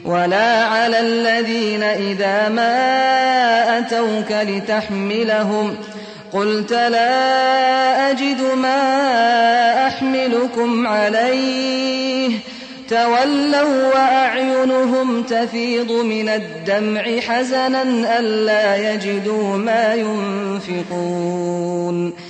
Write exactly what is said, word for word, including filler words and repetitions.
ولا على الذين إذا ما أتوك لتحملهم قلت لا أجد ما أحملكم عليه تولوا وأعينهم تفيض من الدمع حزنا ألا يجدوا ما ينفقون